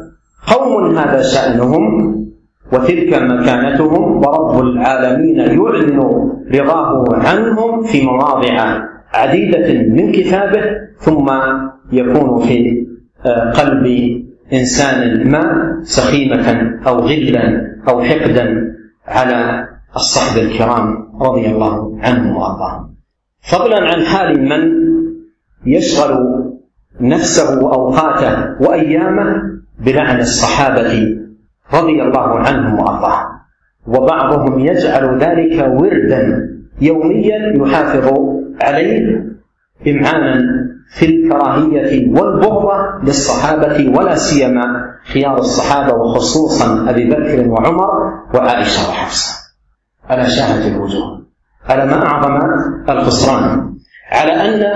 قوم هذا شأنهم وتلك مكانتهم ورب العالمين يعلن رضاه عنهم في مواضع عديدة من كتابه، ثم يكون في قلب إنسان ما سخيمة أو غلا أو حقدا على الصحب الكرام رضي الله عنهم وأرضاهم، فضلا عن حال من يشغل نفسه وأوقاته وأيامه بلعن الصحابة رضي الله عنهم وأرضاهم، وبعضهم يجعل ذلك وردا يوميا يحافظ عليه إمعانا في الكراهية والبغضة للصحابة ولا سيما خيار الصحابة وخصوصا أبي بكر وعمر وعائشة وحفصة. ألا شاهد الوجوه، ألا ما أعظم الخسران على أن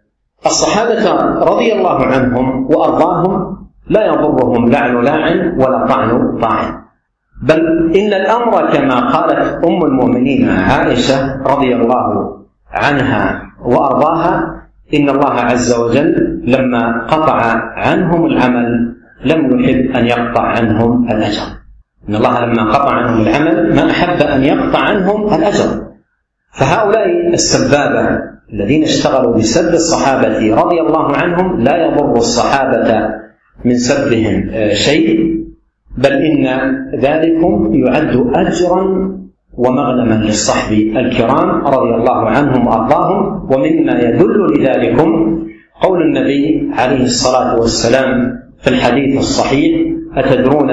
الصحابة رضي الله عنهم وأرضاهم لا يضرهم لعن لاعن ولا طعن طاعن، بل إن الأمر كما قالت أم المؤمنين عائشة رضي الله عنها وأرضاها: إن الله عز وجل لما قطع عنهم العمل لم يحب أن يقطع عنهم الأجر. إن الله لما قطع عنهم العمل ما أحب أن يقطع عنهم الأجر. فهؤلاء السبابة الذين اشتغلوا بسب الصحابة رضي الله عنهم لا يضر الصحابة من سبهم شيء، بل إن ذلكم يعد أجرا ومغنما للصحب الكرام رضي الله عنهم وأرضاهم. ومما يدل لذلكم قول النبي عليه الصلاة والسلام في الحديث الصحيح: أتدرون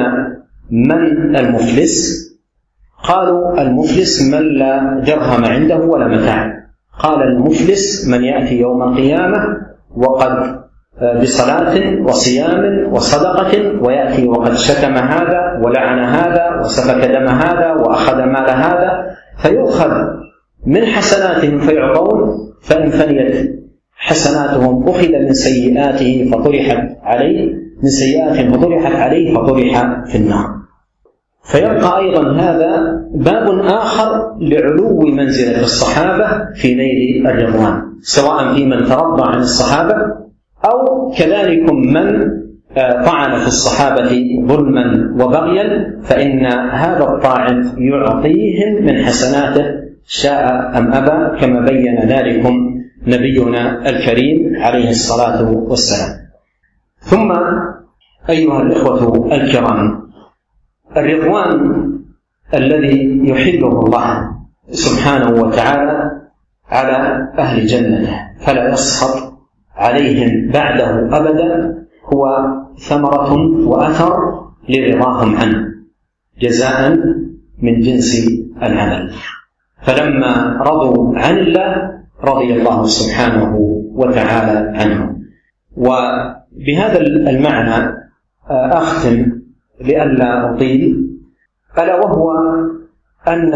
من المفلس؟ قالوا: المفلس من لا درهم عنده ولا متاع. قال: المفلس من يأتي يوم القيامة وقد بصلاة وصيام وصدقة، ويأتي وقد شتم هذا ولعن هذا وسفك دم هذا وأخذ مال هذا، فيؤخذ من حسناتهم فيعطون، فإن فنيت حسناتهم أخذ من سيئاته فطرحت عليه، من سيئات فطرحت عليه فطرح في النار. فيبقى أيضا هذا باب آخر لعلو منزلة الصحابة في نيل الرضوان، سواء في من ترضى عن الصحابة أو كذلك من طعن في الصحابة ظلما وبغيا، فإن هذا الطاعن يعطيهم من حسناته شاء أم أبى، كما بين ذلكم نبينا الكريم عليه الصلاة والسلام. ثم أيها الإخوة الكرام، الرضوان الذي يحله الله سبحانه وتعالى على أهل جنته فلا يسخط عليهم بعده أبدا هو ثمرة وأثر لرضاهم عنه، جزاء من جنس العمل. فلما رضوا عن الله رضي الله سبحانه وتعالى عنهم. وبهذا المعنى أختم لئلا أطيل، ألا وهو أن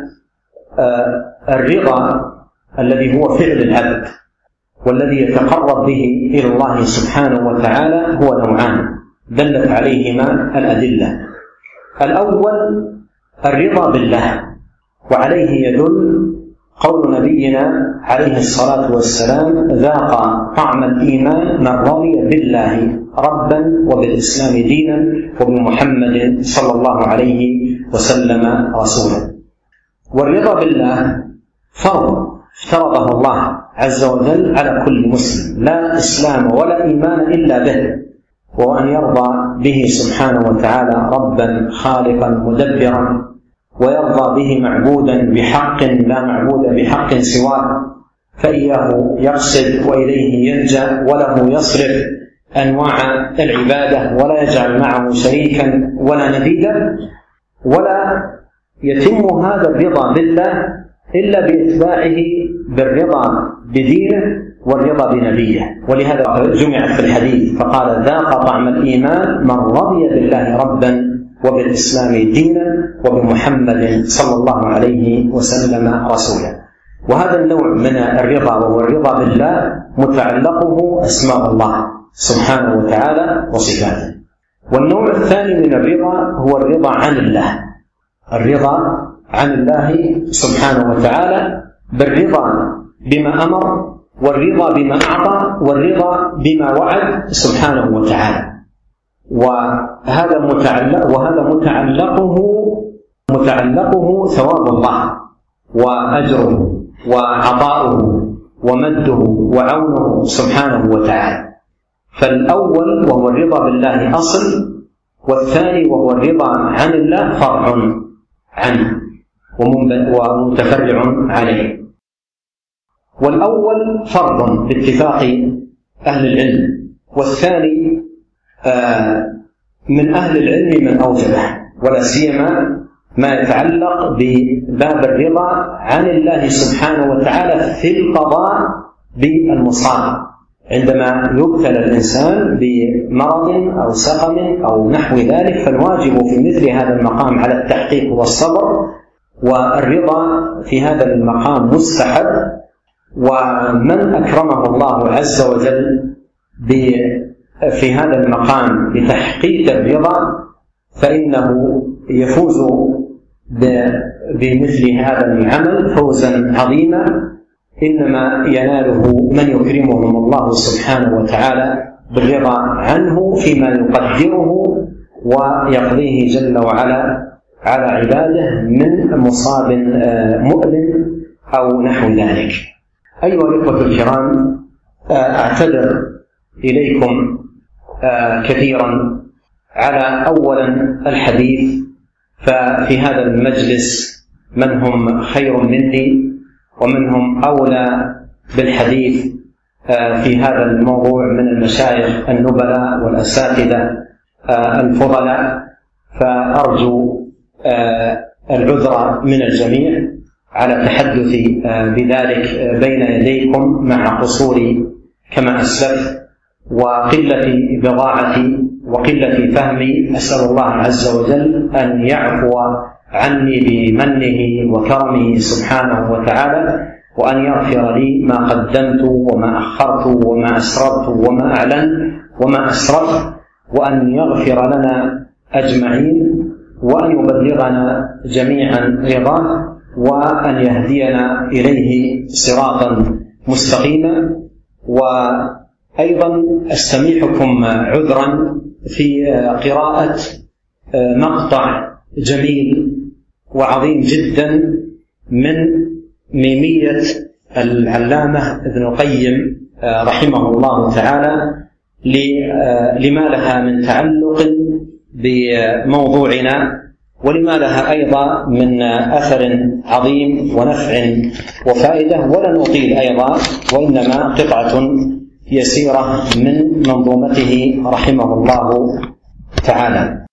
الرضا الذي هو فعل العبد والذي يتقرب به إلى الله سبحانه وتعالى هو نوعان دلت عليهما الأدلة. الأول الرضا بالله، وعليه يدل قول نبينا عليه الصلاة والسلام: ذاق طعم الإيمان من رضي بالله ربا وبالإسلام دينا وبمحمد صلى الله عليه وسلم رسولا. والرضا بالله فرض افترضه الله عز وجل على كل مسلم، لا إسلام ولا إيمان إلا به، وأن يرضى به سبحانه وتعالى ربا خالقا مدبرا، ويرضى به معبودا بحق لا معبود بحق سواه، فإياه يقصد وإليه يلجأ وله يصرف أنواع العبادة ولا يجعل معه شريكا ولا نذيرا. ولا يتم هذا الرضا بالله إلا بإتباعه بالرضا بدينه والرضا بنبيه. ولهذا جمعت في الحديث فقال: ذاق طعم الإيمان من رضي بالله ربا وبالإسلام دينا وبمحمد صلى الله عليه وسلم رسولا. وهذا النوع من الرضا وهو الرضا بالله متعلقه أسماء الله سبحانه وتعالى وصفاته. والنوع الثاني من الرضا هو الرضا عن الله، الرضا عن الله سبحانه وتعالى بالرضا بما أمر، والرضا بما أعطى، والرضا بما وعد سبحانه وتعالى. وهذا متعلقه ثواب الله وأجره وعطاؤه ومده وعونه سبحانه وتعالى. فالأول وهو الرضا بالله أصل، والثاني وهو الرضا عن الله فرع عنه ومتفرع عليه. والأول فرض باتفاق أهل العلم، والثاني من أهل العلم من أوجبه، ولا سيما ما يتعلق بباب الرضا عن الله سبحانه وتعالى في القضاء بالمصاب، عندما يبتلى الإنسان بمرض أو سقم أو نحو ذلك، فالواجب في مثل هذا المقام على التحقيق والصبر، والرضا في هذا المقام مستحب. ومن أكرمه الله عز وجل في هذا المقام بتحقيق الرضا فإنه يفوز بمثل هذا العمل فوزا عظيما، إنما يناله من يكرمهم الله سبحانه وتعالى بالرضا عنه فيما يقدره ويقضيه جل وعلا على عباده من مصاب مؤلم أو نحو ذلك. أيها الإخوة الكرام، أعتذر إليكم كثيرا على أولا الحديث، ففي هذا المجلس من هم خير مني ومنهم أولى بالحديث في هذا الموضوع من المشايخ النبلاء والأساتذة الفضلاء، فأرجو العذر من الجميع على تحدثي بذلك بين يديكم مع قصوري كما أسلفت وقلة بضاعتي وقلة فهمي. أسأل الله عز وجل أن يعفو عني بمنه وكرمه سبحانه وتعالى، وأن يغفر لي ما قدمت وما أخرت وما أسررت وما أعلنت وما أسرفت، وأن يغفر لنا أجمعين، وأن يبلغنا جميعا رضاه، وأن يهدينا إليه صراطا مستقيما. وأيضا أستميحكم عذرا في قراءة مقطع جميل وعظيم جدا من ميمية العلامة ابن القيم رحمه الله تعالى لما لها من تعلق بموضوعنا، ولما لها أيضا من أثر عظيم ونفع وفائدة. ولن أطيل أيضا، وإنما قطعة يسيرة من منظومته رحمه الله تعالى.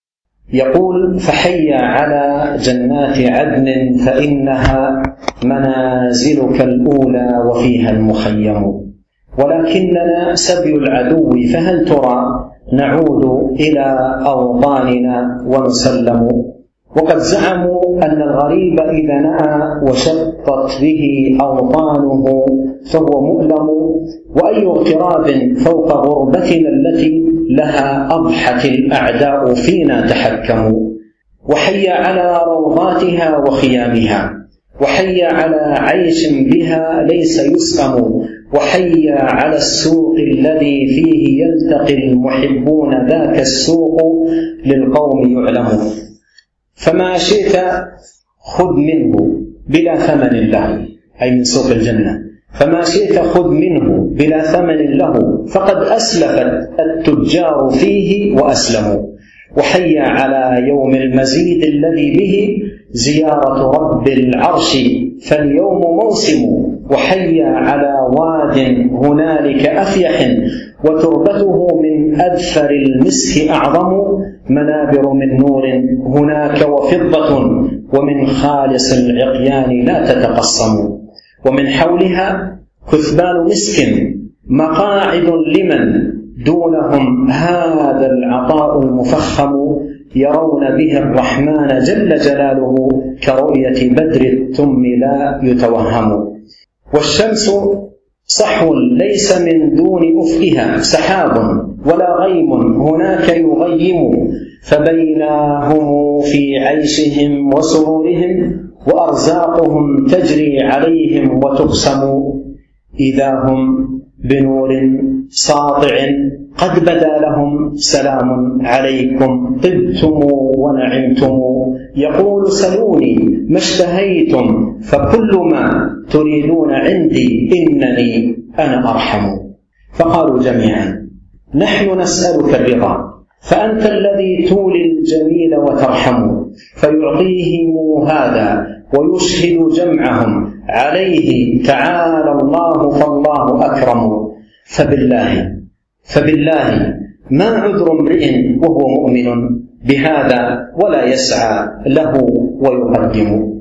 يقول: فحي على جنات عدن فإنها منازلك الأولى وفيها المخيم، ولكننا سبي العدو فهل ترى نعود إلى أوطاننا ونسلم. وقد زعموا أن الغريب إذا نأى وشطت به أوطانه فهو مؤلم، وأي اغتراب فوق غربتنا التي لها أضحت الأعداء فينا تحكموا. وحي على روضاتها وخيامها، وحي على عيش بها ليس يسأم، وحي على السوق الذي فيه يلتقي المحبون ذاك السوق للقوم يعلم. فما شئت خذ منه بلا ثمن له، أي من سوق الجنة، فما شئت خذ منه بلا ثمن له، فقد أسلفت التجار فيه وأسلموا. وحي على يوم المزيد الذي به زيارة رب العرش فاليوم موسم، وحي على واد هنالك أفيح وتربته من أذفر المسك أعظم، منابر من نور هناك وفضة ومن خالص العقيان لا تتقصم، ومن حولها كثبان مسك مقاعد لمن دونهم هذا العطاء المفخم، يرون به الرحمن جل جلاله كرؤية بدر التم لا يتوهم. والشمس صحو ليس من دون أفئها سحاب ولا غيم هناك يغيم، فبينهم في عيشهم وسرورهم وأرزاقهم تجري عليهم وتقسم، إذا هم بنور ساطع قد بدا لهم سلام عليكم طبتم ونعمتم، يقول سلوني ما اشتهيتم فكل ما تريدون عندي إنني أنا أرحم. فقالوا جميعا نحن نسألك الرضا فأنت الذي تولي الجميل وترحم، فيعطيهم هذا ويشهد جمعهم عليه تعالى الله فالله أكرم. فبالله ما عذر امرئ وهو مؤمن بهذا ولا يسعى له ويقدم،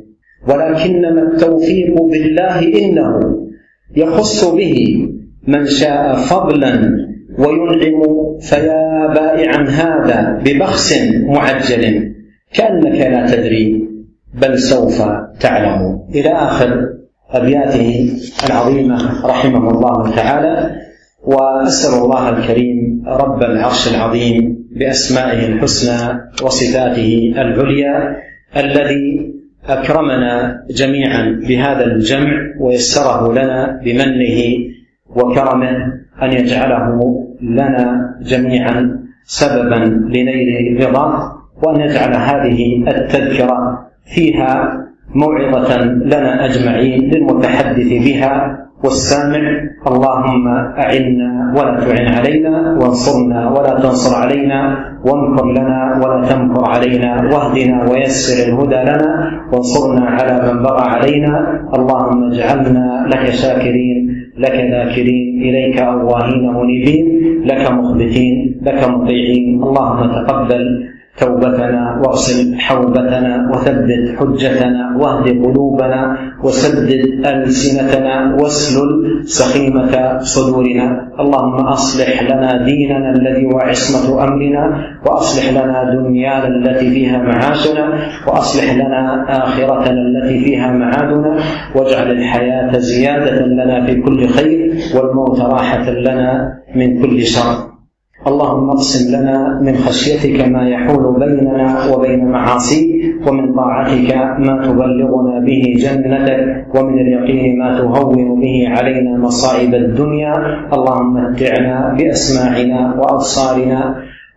ولكنما التوفيق بالله إنه يخص به من شاء فضلا وينعم، فيا بائعا هذا ببخس معجل كأنك لا تدري بل سوف تعلم، إلى آخر أبياته العظيمة رحمه الله تعالى. وأسأل الله الكريم رب العرش العظيم بأسمائه الحسنى وصفاته العليا الذي أكرمنا جميعا بهذا الجمع ويسره لنا بمنه وكرمه أن يجعله لنا جميعا سببا لنيل رضاه، وأن يجعل هذه التذكرة فيها موعظة لنا أجمعين للمتحدث بها والسامع. اللهم أعنا ولا تعن علينا، وانصرنا ولا تنصر علينا، وامكر لنا ولا تمكر علينا، واهدنا ويسر الهدى لنا، وانصرنا على من بغى علينا. اللهم اجعلنا لك شاكرين، لك ذاكرين، إليك أواهين منيبين، لك مخبتين، لك مطيعين. اللهم تقبل توبتنا واغسل حوبتنا وثبت حجتنا واهد قلوبنا وسدد ألسنتنا واسلل سخيمة صدورنا. اللهم أصلح لنا ديننا الذي هو عصمة أمرنا، وأصلح لنا دنيانا التي فيها معاشنا، وأصلح لنا آخرتنا التي فيها معادنا، واجعل الحياة زيادة لنا في كل خير والموت راحة لنا من كل شر. اللهم اقسم لنا من خشيتك ما يحول بيننا وبين معاصيك، ومن طاعتك ما تبلغنا به جنتك، ومن اليقين ما تهون به علينا مصائب الدنيا. اللهم متعنا بأسماعنا وأبصارنا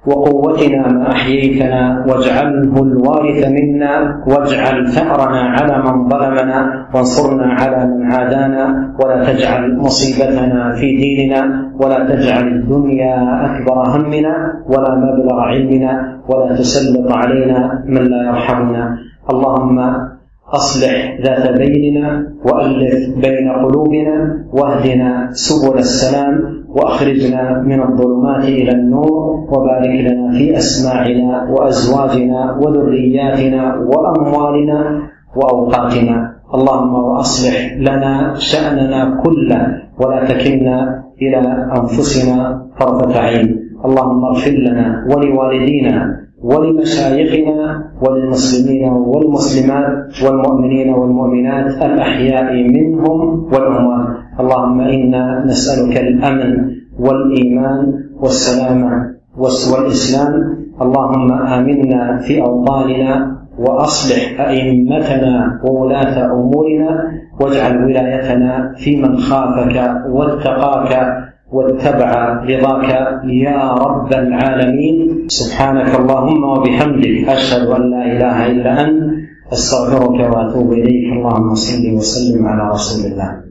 وقوتنا ما أحييتنا، واجعله الوارث منا، واجعل ثأرنا على من ظلمنا، وانصرنا على من عادانا، ولا تجعل مصيبتنا في ديننا، ولا تجعل الدنيا أكبر همنا ولا مبلغ علمنا، ولا تسلط علينا من لا يرحمنا. اللهم أصلح ذات بيننا وألف بين قلوبنا، واهدنا سبل السلام، وأخرجنا من الظلمات إلى النور، وبارك لنا في أسماعنا وأزواجنا وذرياتنا وأموالنا وأوقاتنا. اللهم وأصلح لنا شأننا كله ولا تكلنا إلى أنفسنا طرفة عين. اللهم اغفر لنا ولوالدينا ولمشايخنا وللمسلمين والمسلمات والمؤمنين والمؤمنات الأحياء منهم والأموات. اللهم إنا نسألك الأمن والإيمان والسلامة والإسلام. اللهم آمنا في أوطاننا وأصلح أئمتنا وولاة أمورنا، واجعل ولايتنا في من خافك واتقاك واتبع رضاك يا رب العالمين. سبحانك اللهم وبحمدك، أشهد أن لا إله إلا أنت، أستغفرك وأتوب إليك. اللهم صل وسلم على رسول الله.